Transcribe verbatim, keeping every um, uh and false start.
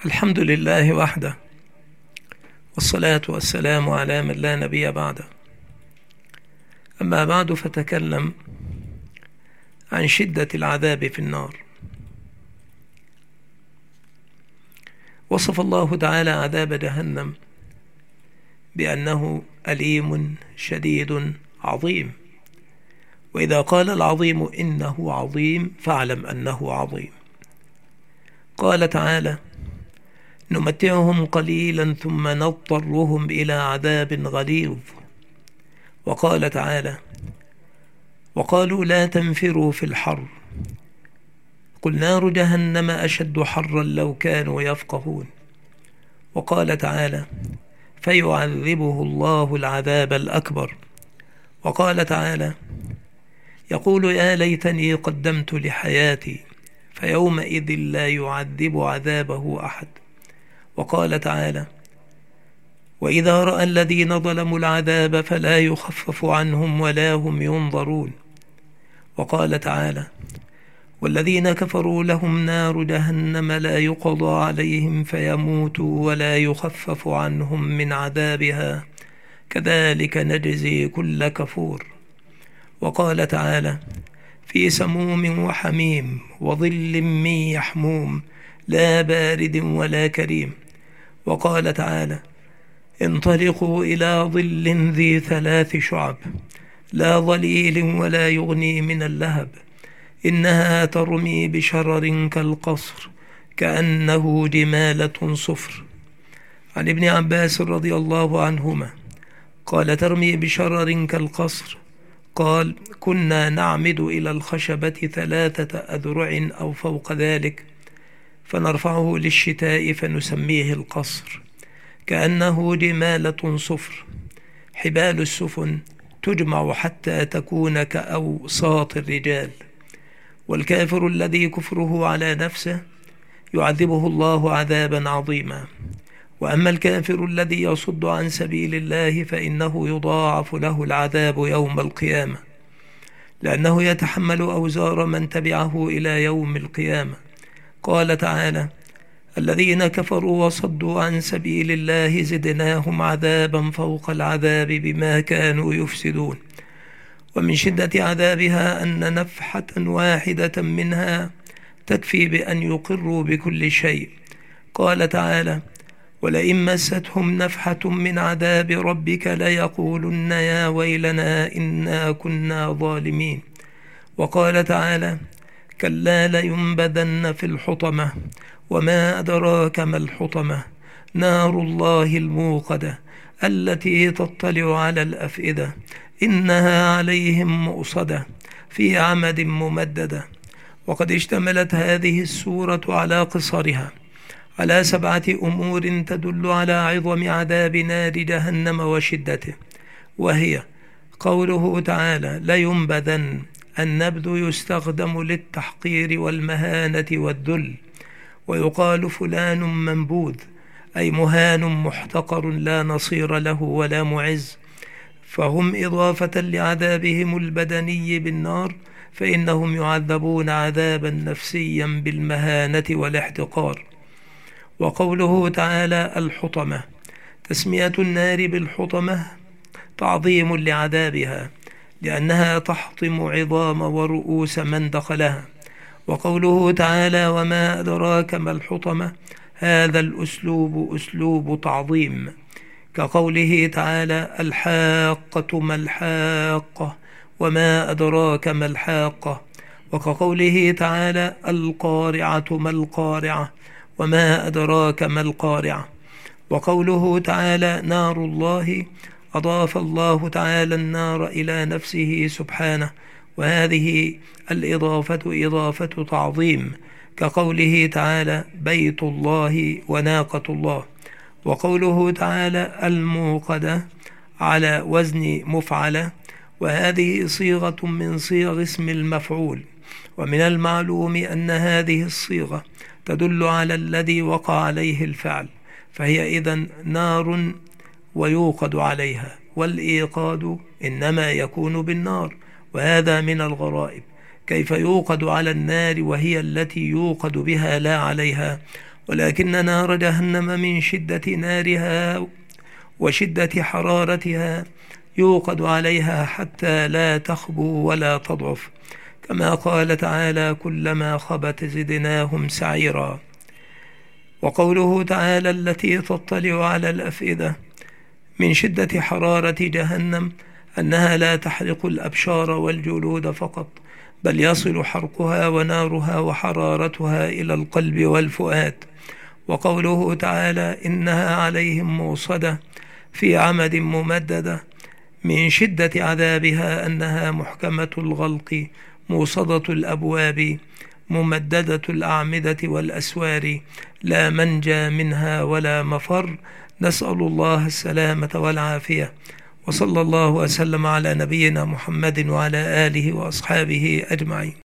الحمد لله وحده، والصلاة والسلام على من لا نبي بعده. أما بعد، فتكلم عن شدة العذاب في النار. وصف الله تعالى عذاب جهنم بأنه أليم شديد عظيم، وإذا قال العظيم إنه عظيم فاعلم أنه عظيم. قال تعالى: نمتعهم قليلا ثم نضطرهم إلى عذاب غليظ. وقال تعالى: وقالوا لا تنفروا في الحر قل نار جهنم أشد حرا لو كانوا يفقهون. وقال تعالى: فيعذبه الله العذاب الأكبر. وقال تعالى: يقول يا ليتني قدمت لحياتي فيومئذ لا يعذب عذابه أحد. وقال تعالى: وإذا رأى الذين ظلموا العذاب فلا يخفف عنهم ولا هم ينظرون. وقال تعالى: والذين كفروا لهم نار جهنم لا يقضى عليهم فيموتوا ولا يخفف عنهم من عذابها كذلك نجزي كل كفور. وقال تعالى: في سموم وحميم وظل من يحموم لا بارد ولا كريم. وقال تعالى: انطلقوا إلى ظل ذي ثلاث شعب لا ظليل ولا يغني من اللهب إنها ترمي بشرر كالقصر كأنه جمالة صفر. عن ابن عباس رضي الله عنهما قال: ترمي بشرر كالقصر، قال: كنا نعمد إلى الخشبة ثلاثة أذرع أو فوق ذلك فنرفعه للشتاء فنسميه القصر كأنه جمالة صفر. حبال السفن تجمع حتى تكون كأوساط الرجال. والكافر الذي كفره على نفسه يعذبه الله عذابا عظيما. وأما الكافر الذي يصد عن سبيل الله فإنه يضاعف له العذاب يوم القيامة، لأنه يتحمل أوزار من تبعه إلى يوم القيامة. قال تعالى: الذين كفروا وصدوا عن سبيل الله زدناهم عذابا فوق العذاب بما كانوا يفسدون. ومن شدة عذابها أن نفحة واحدة منها تكفي بأن يقروا بكل شيء. قال تعالى: ولئن مستهم نفحة من عذاب ربك ليقولن يا ويلنا إنا كنا ظالمين. وقال تعالى: كلا لينبذن في الحطمة وما أدراك ما الحطمة نار الله الموقدة التي تطلع على الأفئدة إنها عليهم مؤصدة في عمد ممددة. وقد اشتملت هذه السورة على قصرها على سبعة أمور تدل على عظم عذاب نار جهنم وشدته، وهي قوله تعالى: لينبذن. النبذ يستخدم للتحقير والمهانة والذل، ويقال فلان منبوذ أي مهان محتقر لا نصير له ولا معز. فهم إضافة لعذابهم البدني بالنار فإنهم يعذبون عذابا نفسيا بالمهانة والاحتقار. وقوله تعالى: الحطمة، تسمية النار بالحطمة تعظيم لعذابها لأنها تحطم عظام ورؤوس من دخلها. وقوله تعالى: وما أدراك ما الحطمة، هذا الأسلوب أسلوب تعظيم، كقوله تعالى: الحاقة ما الحاقة وما أدراك ما الحاقة. وكقوله تعالى: القارعة ما القارعة وما أدراك ما القارعة. وقوله تعالى: نار الله، أضاف الله تعالى النار إلى نفسه سبحانه، وهذه الإضافة إضافة تعظيم، كقوله تعالى: بيت الله وناقة الله. وقوله تعالى: الموقدة على وزن مفعلة، وهذه صيغة من صيغ اسم المفعول. ومن المعلوم أن هذه الصيغة تدل على الذي وقع عليه الفعل، فهي إذن نار ويوقد عليها، والإيقاد إنما يكون بالنار، وهذا من الغرائب. كيف يوقد على النار وهي التي يوقد بها لا عليها؟ ولكن نار جهنم من شدة نارها وشدة حرارتها يوقد عليها حتى لا تخبو ولا تضعف، كما قال تعالى: كلما خبت زدناهم سعيرا. وقوله تعالى: التي تطلع على الأفئدة، من شدة حرارة جهنم أنها لا تحرق الأبشار والجلود فقط، بل يصل حرقها ونارها وحرارتها إلى القلب والفؤاد. وقوله تعالى: إنها عليهم موصدة في عمد ممددة، من شدة عذابها أنها محكمة الغلق موصدة الأبواب ممددة الأعمدة والأسوار، لا منجى منها ولا مفر. نسأل الله السلامة والعافية، وصلى الله وسلم على نبينا محمد وعلى آله وأصحابه أجمعين.